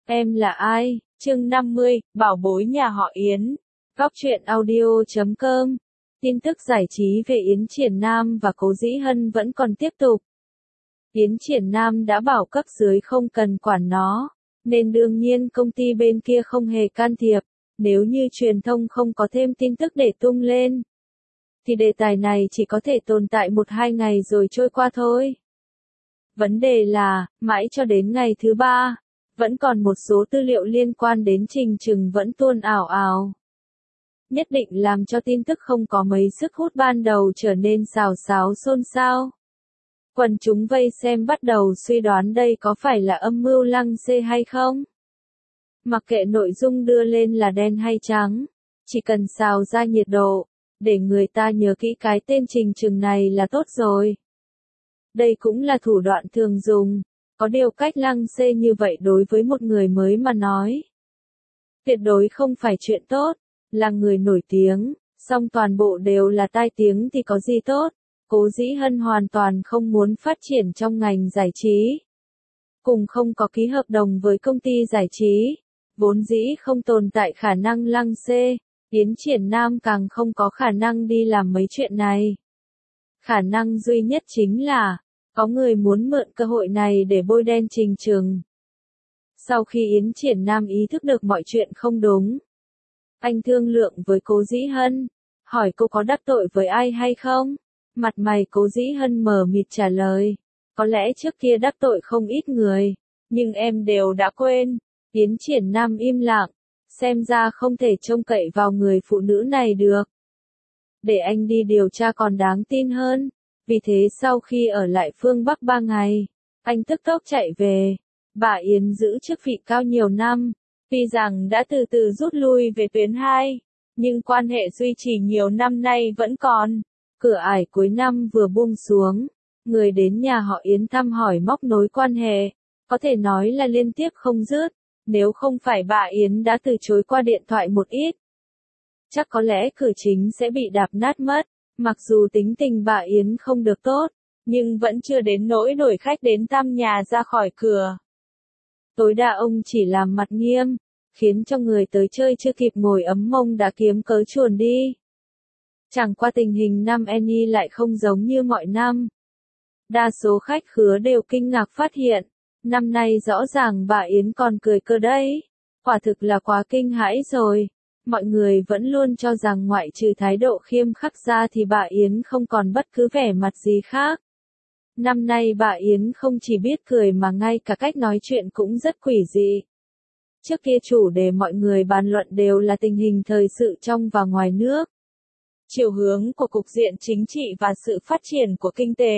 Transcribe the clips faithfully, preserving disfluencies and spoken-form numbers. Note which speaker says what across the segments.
Speaker 1: Em là ai? Chương năm mươi, bảo bối nhà họ Yến. Góc truyện audio chấm com. Tin tức giải trí về Yến Triển Nam và Cố Dĩ Hân vẫn còn tiếp tục. Yến Triển Nam đã bảo cấp dưới không cần quản nó, nên đương nhiên công ty bên kia không hề can thiệp. Nếu như truyền thông không có thêm tin tức để tung lên, thì đề tài này chỉ có thể tồn tại một hai ngày rồi trôi qua thôi. Vấn đề là, mãi cho đến ngày thứ ba, vẫn còn một số tư liệu liên quan đến Trình Trừng vẫn tuôn ào ào. Nhất định làm cho tin tức không có mấy sức hút ban đầu trở nên xào xáo xôn xao. Quần chúng vây xem bắt đầu suy đoán đây có phải là âm mưu lăng xê hay không? Mặc kệ nội dung đưa lên là đen hay trắng, chỉ cần xào ra nhiệt độ, để người ta nhớ kỹ cái tên Trình Trừng này là tốt rồi. Đây cũng là thủ đoạn thường dùng, có điều cách lăng xê như vậy đối với một người mới mà nói, tuyệt đối không phải chuyện tốt. Là người nổi tiếng, song toàn bộ đều là tai tiếng thì có gì tốt. Cố Dĩ Hân hoàn toàn không muốn phát triển trong ngành giải trí, cùng không có ký hợp đồng với công ty giải trí, vốn dĩ không tồn tại khả năng lăng xê. Yến Triển Nam càng không có khả năng đi làm mấy chuyện này. Khả năng duy nhất chính là, có người muốn mượn cơ hội này để bôi đen Trình Trừng. Sau khi Yến Triển Nam ý thức được mọi chuyện không đúng, anh thương lượng với Cố Dĩ Hân, hỏi cô có đắc tội với ai hay không? Mặt mày Cố Dĩ Hân mờ mịt trả lời, có lẽ trước kia đắc tội không ít người, nhưng em đều đã quên. Yến Triển Nam im lặng, xem ra không thể trông cậy vào người phụ nữ này được. Để anh đi điều tra còn đáng tin hơn. Vì thế sau khi ở lại phương Bắc ba ngày, anh tức tốc chạy về. Bà Yến giữ chức vị cao nhiều năm, tuy rằng đã từ từ rút lui về tuyến hai, nhưng quan hệ duy trì nhiều năm nay vẫn còn. Cửa ải cuối năm vừa buông xuống, người đến nhà họ Yến thăm hỏi móc nối quan hệ, có thể nói là liên tiếp không dứt. Nếu không phải bà Yến đã từ chối qua điện thoại một ít, chắc có lẽ cửa chính sẽ bị đạp nát mất. Mặc dù tính tình bà Yến không được tốt, nhưng vẫn chưa đến nỗi đuổi khách đến thăm nhà ra khỏi cửa. Tối đa ông chỉ làm mặt nghiêm, khiến cho người tới chơi chưa kịp ngồi ấm mông đã kiếm cớ chuồn đi. Chẳng qua tình hình năm Annie lại không giống như mọi năm. Đa số khách khứa đều kinh ngạc phát hiện, năm nay rõ ràng bà Yến còn cười cơ đấy. Quả thực là quá kinh hãi rồi. Mọi người vẫn luôn cho rằng ngoại trừ thái độ khiêm khắc ra thì bà Yến không còn bất cứ vẻ mặt gì khác. Năm nay bà Yến không chỉ biết cười mà ngay cả cách nói chuyện cũng rất quỷ dị. Trước kia chủ đề mọi người bàn luận đều là tình hình thời sự trong và ngoài nước, chiều hướng của cục diện chính trị và sự phát triển của kinh tế.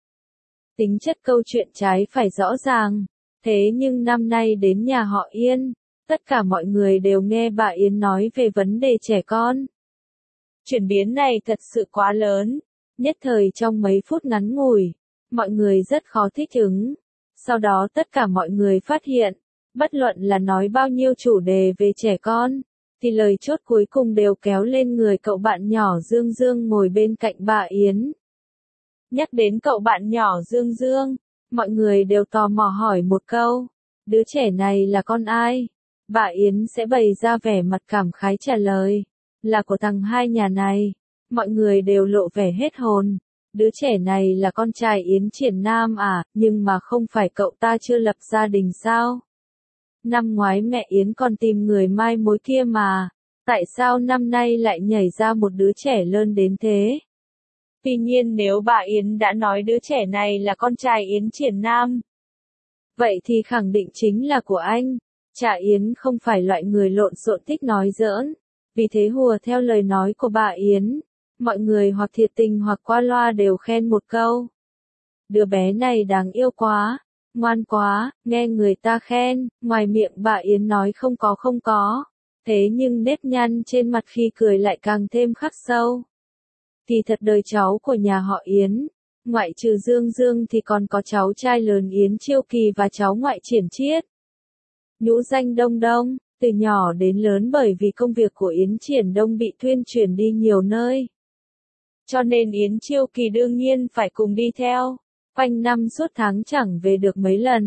Speaker 1: Tính chất câu chuyện trái phải rõ ràng, thế nhưng năm nay đến nhà họ Yên, tất cả mọi người đều nghe bà Yến nói về vấn đề trẻ con. Chuyển biến này thật sự quá lớn, nhất thời trong mấy phút ngắn ngủi, mọi người rất khó thích ứng. Sau đó tất cả mọi người phát hiện, bất luận là nói bao nhiêu chủ đề về trẻ con, thì lời chốt cuối cùng đều kéo lên người cậu bạn nhỏ Dương Dương ngồi bên cạnh bà Yến. Nhắc đến cậu bạn nhỏ Dương Dương, mọi người đều tò mò hỏi một câu, đứa trẻ này là con ai? Bà Yến sẽ bày ra vẻ mặt cảm khái trả lời, là của thằng hai nhà này. Mọi người đều lộ vẻ hết hồn, đứa trẻ này là con trai Yến Triển Nam à, nhưng mà không phải cậu ta chưa lập gia đình sao? Năm ngoái mẹ Yến còn tìm người mai mối kia mà, tại sao năm nay lại nhảy ra một đứa trẻ lớn đến thế? Tuy nhiên nếu bà Yến đã nói đứa trẻ này là con trai Yến Triển Nam, vậy thì khẳng định chính là của anh. Cha Yến không phải loại người lộn xộn thích nói giỡn, vì thế hùa theo lời nói của bà Yến, mọi người hoặc thiệt tình hoặc qua loa đều khen một câu. Đứa bé này đáng yêu quá, ngoan quá, nghe người ta khen, ngoài miệng bà Yến nói không có không có, thế nhưng nếp nhăn trên mặt khi cười lại càng thêm khắc sâu. Kỳ thật đời cháu của nhà họ Yến, ngoại trừ Dương Dương thì còn có cháu trai lớn Yến Chiêu Kỳ và cháu ngoại Triển Chiết. Nhũ danh Đông Đông, từ nhỏ đến lớn bởi vì công việc của Yến Triển Đông bị thuyên chuyển đi nhiều nơi, cho nên Yến Chiêu Kỳ đương nhiên phải cùng đi theo. Quanh năm suốt tháng chẳng về được mấy lần,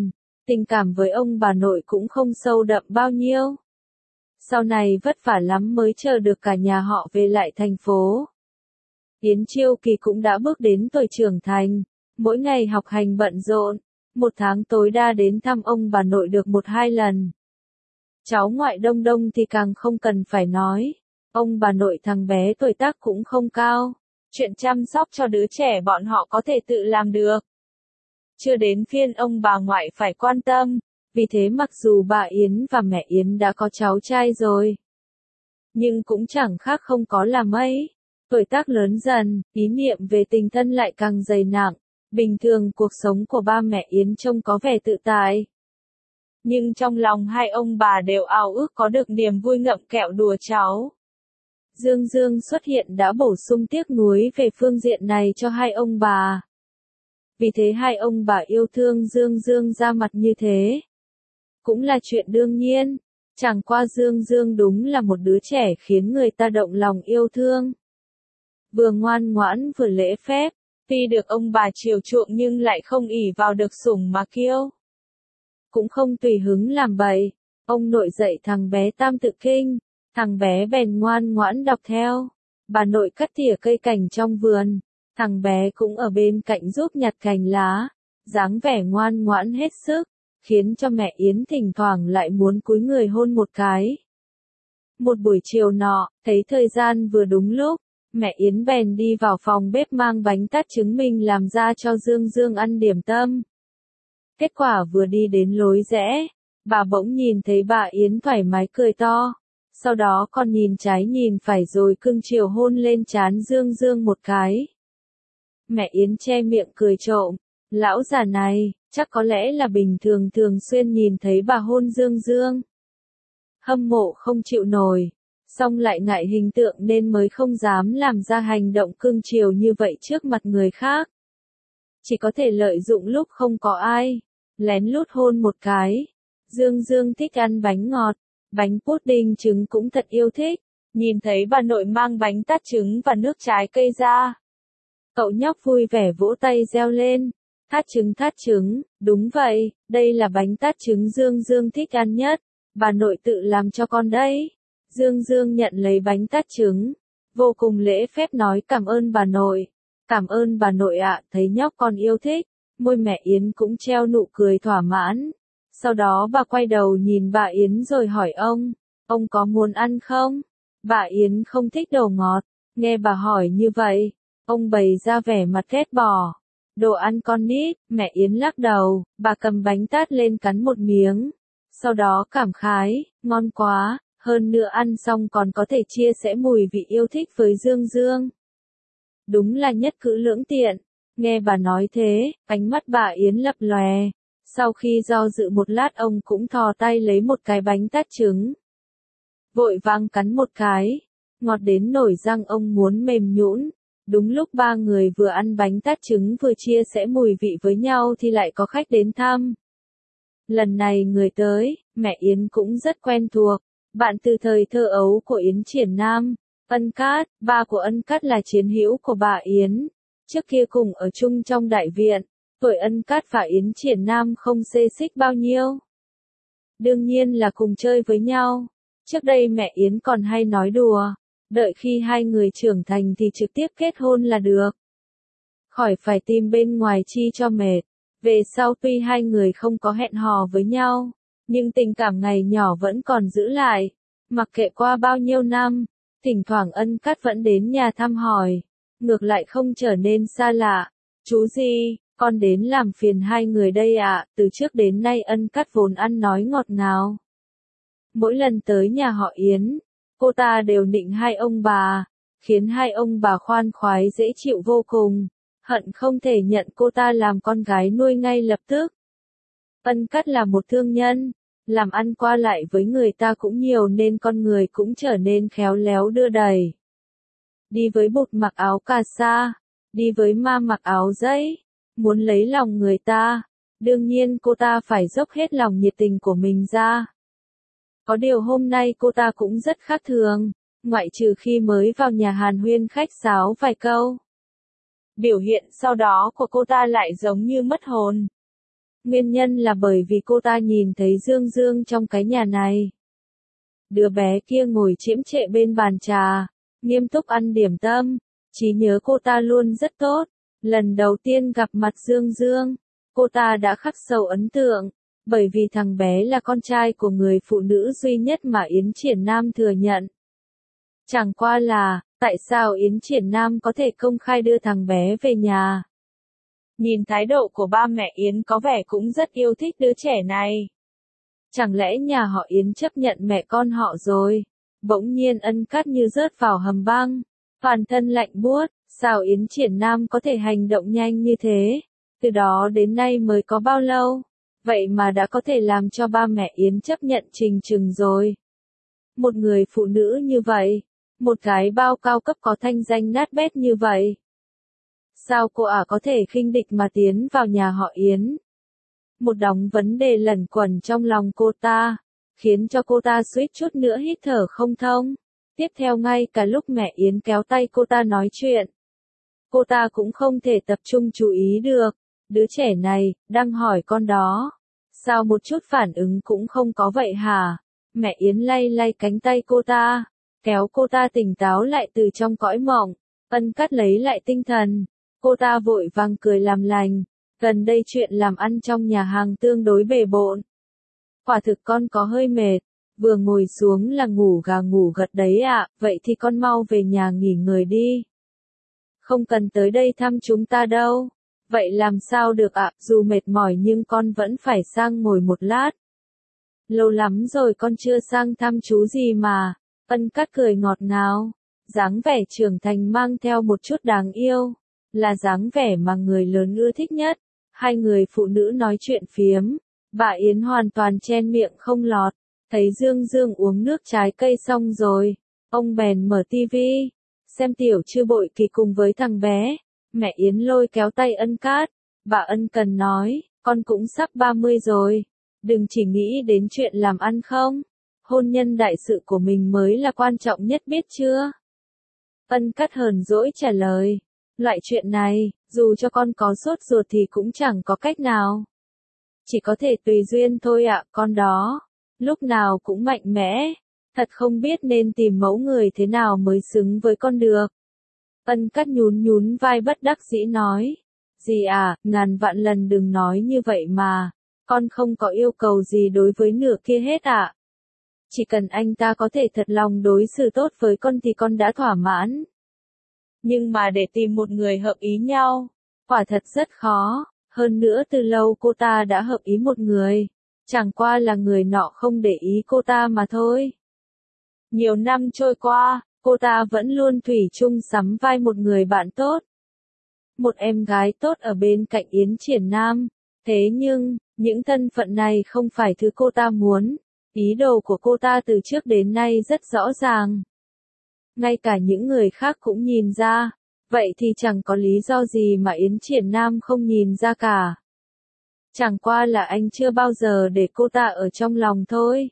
Speaker 1: Tình cảm với ông bà nội cũng không sâu đậm bao nhiêu. Sau này vất vả lắm mới chờ được cả nhà họ về lại thành phố. Yến Chiêu Kỳ cũng đã bước đến tuổi trưởng thành, mỗi ngày học hành bận rộn, một tháng tối đa đến thăm ông bà nội được một hai lần. Cháu ngoại Đông Đông thì càng không cần phải nói, ông bà nội thằng bé tuổi tác cũng không cao, chuyện chăm sóc cho đứa trẻ bọn họ có thể tự làm được. Chưa đến phiên ông bà ngoại phải quan tâm, vì thế mặc dù bà Yến và mẹ Yến đã có cháu trai rồi, nhưng cũng chẳng khác không có là mấy. Tuổi tác lớn dần, ý niệm về tình thân lại càng dày nặng. Bình thường cuộc sống của ba mẹ Yến trông có vẻ tự tại. Nhưng trong lòng hai ông bà đều ao ước có được niềm vui ngậm kẹo đùa cháu. Dương Dương xuất hiện đã bổ sung tiếc nuối về phương diện này cho hai ông bà. Vì thế hai ông bà yêu thương Dương Dương ra mặt như thế. Cũng là chuyện đương nhiên. Chẳng qua Dương Dương đúng là một đứa trẻ khiến người ta động lòng yêu thương. Vừa ngoan ngoãn vừa lễ phép, tuy được ông bà chiều chuộng nhưng lại không ỷ vào được sủng mà kiêu. Cũng không tùy hứng làm bậy, ông nội dạy thằng bé Tam Tự Kinh, thằng bé bèn ngoan ngoãn đọc theo. Bà nội cắt tỉa cây cảnh trong vườn, thằng bé cũng ở bên cạnh giúp nhặt cành lá, dáng vẻ ngoan ngoãn hết sức, khiến cho mẹ Yến thỉnh thoảng lại muốn cúi người hôn một cái. Một buổi chiều nọ, thấy thời gian vừa đúng lúc, mẹ Yến bèn đi vào phòng bếp mang bánh tát trứng mình làm ra cho Dương Dương ăn điểm tâm. Kết quả vừa đi đến lối rẽ, bà bỗng nhìn thấy bà Yến thoải mái cười to, sau đó còn nhìn trái nhìn phải rồi cưng chiều hôn lên trán Dương Dương một cái. Mẹ Yến che miệng cười trộm, lão già này, chắc có lẽ là bình thường thường xuyên nhìn thấy bà hôn Dương Dương. Hâm mộ không chịu nổi. Xong lại ngại hình tượng nên mới không dám làm ra hành động cưng chiều như vậy trước mặt người khác. Chỉ có thể lợi dụng lúc không có ai, lén lút hôn một cái. Dương Dương thích ăn bánh ngọt, bánh pudding trứng cũng thật yêu thích. Nhìn thấy bà nội mang bánh tát trứng và nước trái cây ra, cậu nhóc vui vẻ vỗ tay reo lên. Thát trứng thát trứng, đúng vậy, đây là bánh tát trứng Dương Dương thích ăn nhất, bà nội tự làm cho con đấy. Dương Dương nhận lấy bánh tát trứng, vô cùng lễ phép nói cảm ơn bà nội. Cảm ơn bà nội ạ, thấy nhóc con yêu thích, môi mẹ Yến cũng treo nụ cười thỏa mãn. Sau đó bà quay đầu nhìn bà Yến rồi hỏi ông, ông có muốn ăn không? Bà Yến không thích đồ ngọt, nghe bà hỏi như vậy, ông bày ra vẻ mặt ghét bỏ. Đồ ăn con nít, mẹ Yến lắc đầu, bà cầm bánh tát lên cắn một miếng. Sau đó cảm khái, ngon quá. Hơn nữa ăn xong còn có thể chia sẻ mùi vị yêu thích với Dương Dương. Đúng là nhất cử lưỡng tiện. Nghe bà nói thế, ánh mắt bà Yến lập lòe. Sau khi do dự một lát ông cũng thò tay lấy một cái bánh tát trứng. Vội vàng cắn một cái. Ngọt đến nổi răng ông muốn mềm nhũn. Đúng lúc ba người vừa ăn bánh tát trứng vừa chia sẻ mùi vị với nhau thì lại có khách đến thăm. Lần này người tới, mẹ Yến cũng rất quen thuộc. Bạn từ thời thơ ấu của Yến Triển Nam, Ân Cát, ba của Ân Cát là chiến hữu của bà Yến. Trước kia cùng ở chung trong đại viện, tuổi Ân Cát và Yến Triển Nam không xê xích bao nhiêu. Đương nhiên là cùng chơi với nhau. Trước đây mẹ Yến còn hay nói đùa, đợi khi hai người trưởng thành thì trực tiếp kết hôn là được. Khỏi phải tìm bên ngoài chi cho mệt. Về sau tuy hai người không có hẹn hò với nhau, nhưng tình cảm ngày nhỏ vẫn còn giữ lại. Mặc kệ qua bao nhiêu năm, thỉnh thoảng Ân Cát vẫn đến nhà thăm hỏi. Ngược lại không trở nên xa lạ. Chú gì, con đến làm phiền hai người đây ạ. À? Từ trước đến nay Ân Cát vốn ăn nói ngọt ngào. Mỗi lần tới nhà họ Yến, cô ta đều nịnh hai ông bà, khiến hai ông bà khoan khoái dễ chịu vô cùng. Hận không thể nhận cô ta làm con gái nuôi ngay lập tức. Ân Cát là một thương nhân, làm ăn qua lại với người ta cũng nhiều nên con người cũng trở nên khéo léo đưa đẩy. Đi với bụt mặc áo cà sa, đi với ma mặc áo giấy, muốn lấy lòng người ta, đương nhiên cô ta phải dốc hết lòng nhiệt tình của mình ra. Có điều hôm nay cô ta cũng rất khác thường, ngoại trừ khi mới vào nhà hàn huyên khách sáo vài câu. Biểu hiện sau đó của cô ta lại giống như mất hồn. Nguyên nhân là bởi vì cô ta nhìn thấy Dương Dương trong cái nhà này. Đứa bé kia ngồi chiếm trệ bên bàn trà, nghiêm túc ăn điểm tâm, trí nhớ cô ta luôn rất tốt. Lần đầu tiên gặp mặt Dương Dương, cô ta đã khắc sâu ấn tượng, bởi vì thằng bé là con trai của người phụ nữ duy nhất mà Yến Triển Nam thừa nhận. Chẳng qua là, tại sao Yến Triển Nam có thể công khai đưa thằng bé về nhà? Nhìn thái độ của ba mẹ Yến có vẻ cũng rất yêu thích đứa trẻ này. Chẳng lẽ nhà họ Yến chấp nhận mẹ con họ rồi? Bỗng nhiên Ân Cát như rớt vào hầm băng, toàn thân lạnh buốt, sao Yến Triển Nam có thể hành động nhanh như thế? Từ đó đến nay mới có bao lâu? Vậy mà đã có thể làm cho ba mẹ Yến chấp nhận Trình Trừng rồi. Một người phụ nữ như vậy, một cái bao cao cấp có thanh danh nát bét như vậy. Sao cô ả có thể khinh địch mà tiến vào nhà họ Yến? Một đống vấn đề lẩn quẩn trong lòng cô ta, khiến cho cô ta suýt chút nữa hít thở không thông. Tiếp theo ngay cả lúc mẹ Yến kéo tay cô ta nói chuyện, cô ta cũng không thể tập trung chú ý được. Đứa trẻ này, đang hỏi con đó. Sao một chút phản ứng cũng không có vậy hả? Mẹ Yến lay lay cánh tay cô ta, kéo cô ta tỉnh táo lại từ trong cõi mộng. Ân Cát lấy lại tinh thần. Cô ta vội vàng cười làm lành. Gần đây chuyện làm ăn trong nhà hàng tương đối bề bộn. Quả thực con có hơi mệt. Vừa ngồi xuống là ngủ gà ngủ gật đấy ạ. Vậy thì con mau về nhà nghỉ ngơi đi. Không cần tới đây thăm chúng ta đâu. Vậy làm sao được ạ, dù mệt mỏi nhưng con vẫn phải sang ngồi một lát. Lâu lắm rồi con chưa sang thăm chú gì mà. Ân Cát cười ngọt ngào, dáng vẻ trưởng thành mang theo một chút đáng yêu, là dáng vẻ mà người lớn ưa thích nhất. Hai người phụ nữ nói chuyện phiếm, bà Yến hoàn toàn chen miệng không lọt, thấy Dương Dương uống nước trái cây xong rồi, ông bèn mở tivi, xem tiểu Trư Bội Kỳ cùng với thằng bé. Mẹ Yến lôi kéo tay Ân Cát, bà ân cần nói, con cũng sắp ba mươi rồi, đừng chỉ nghĩ đến chuyện làm ăn không, hôn nhân đại sự của mình mới là quan trọng nhất biết chưa? Ân Cát hờn dỗi trả lời, loại chuyện này, dù cho con có sốt ruột thì cũng chẳng có cách nào. Chỉ có thể tùy duyên thôi ạ, con đó, lúc nào cũng mạnh mẽ, thật không biết nên tìm mẫu người thế nào mới xứng với con được. Ân Cát nhún nhún vai bất đắc dĩ nói, dì à, ngàn vạn lần đừng nói như vậy mà, con không có yêu cầu gì đối với nửa kia hết ạ. Chỉ cần anh ta có thể thật lòng đối xử tốt với con thì con đã thỏa mãn. Nhưng mà để tìm một người hợp ý nhau, quả thật rất khó, hơn nữa từ lâu cô ta đã hợp ý một người, chẳng qua là người nọ không để ý cô ta mà thôi. Nhiều năm trôi qua, cô ta vẫn luôn thủy chung sắm vai một người bạn tốt. Một em gái tốt ở bên cạnh Yến Triển Nam. Thế nhưng, những thân phận này không phải thứ cô ta muốn. Ý đồ của cô ta từ trước đến nay rất rõ ràng. Ngay cả những người khác cũng nhìn ra. Vậy thì chẳng có lý do gì mà Yến Triển Nam không nhìn ra cả. Chẳng qua là anh chưa bao giờ để cô ta ở trong lòng thôi.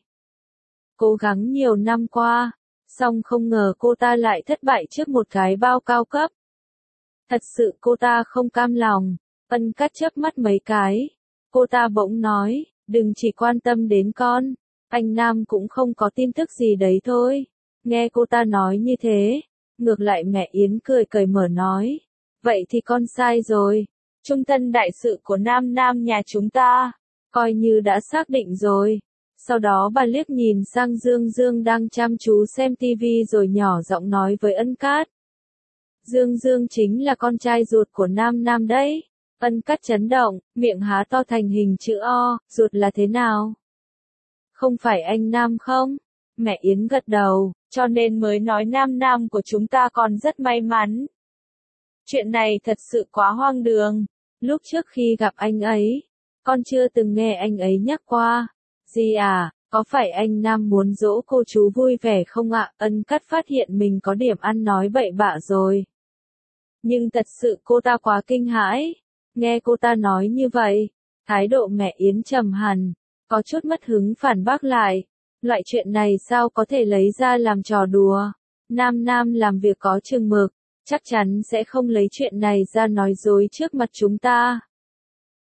Speaker 1: Cố gắng nhiều năm qua, song không ngờ cô ta lại thất bại trước một cái bao cao cấp. Thật sự cô ta không cam lòng. Ân Cát chớp mắt mấy cái. Cô ta bỗng nói, đừng chỉ quan tâm đến con. Anh Nam cũng không có tin tức gì đấy thôi. Nghe cô ta nói như thế, ngược lại mẹ Yến cười cởi mở nói. Vậy thì con sai rồi. Trung thân đại sự của Nam Nam nhà chúng ta, coi như đã xác định rồi. Sau đó bà liếc nhìn sang Dương Dương đang chăm chú xem tivi rồi nhỏ giọng nói với Ân Cát. Dương Dương chính là con trai ruột của Nam Nam đấy. Ân Cát chấn động, miệng há to thành hình chữ O, ruột là thế nào? Không phải anh Nam không? Mẹ Yến gật đầu, cho nên mới nói Nam Nam của chúng ta còn rất may mắn. Chuyện này thật sự quá hoang đường. Lúc trước khi gặp anh ấy, con chưa từng nghe anh ấy nhắc qua. Dì à, có phải anh Nam muốn dỗ cô chú vui vẻ không ạ? Ân Cát phát hiện mình có điểm ăn nói bậy bạ rồi. Nhưng thật sự cô ta quá kinh hãi. Nghe cô ta nói như vậy, thái độ mẹ Yến trầm hẳn, có chút mất hứng phản bác lại. Loại chuyện này sao có thể lấy ra làm trò đùa? Nam Nam làm việc có chừng mực, chắc chắn sẽ không lấy chuyện này ra nói dối trước mặt chúng ta.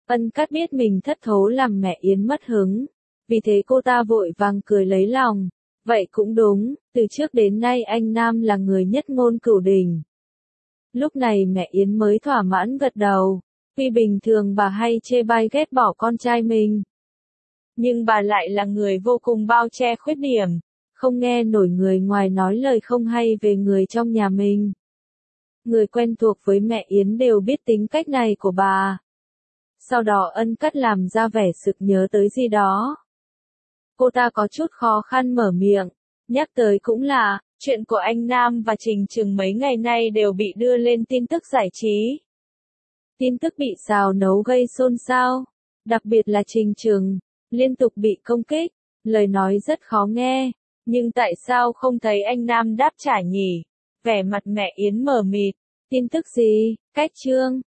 Speaker 1: Ân Cát biết mình thất thố làm mẹ Yến mất hứng, vì thế cô ta vội vàng cười lấy lòng. Vậy cũng đúng, từ trước đến nay anh Nam là người nhất ngôn cửu đình. Lúc này mẹ Yến mới thỏa mãn gật đầu, tuy bình thường bà hay chê bai ghét bỏ con trai mình, nhưng bà lại là người vô cùng bao che khuyết điểm, không nghe nổi người ngoài nói lời không hay về người trong nhà mình. Người quen thuộc với mẹ Yến đều biết tính cách này của bà. Sau đó Ân Cát làm ra vẻ sực nhớ tới gì đó. Cô ta có chút khó khăn mở miệng, nhắc tới cũng là, chuyện của anh Nam và Trình Trừng mấy ngày nay đều bị đưa lên tin tức giải trí. Tin tức bị xào nấu gây xôn xao, đặc biệt là Trình Trừng, liên tục bị công kích, lời nói rất khó nghe, nhưng tại sao không thấy anh Nam đáp trả nhỉ? Vẻ mặt mẹ Yến mờ mịt, tin tức gì, cách chương,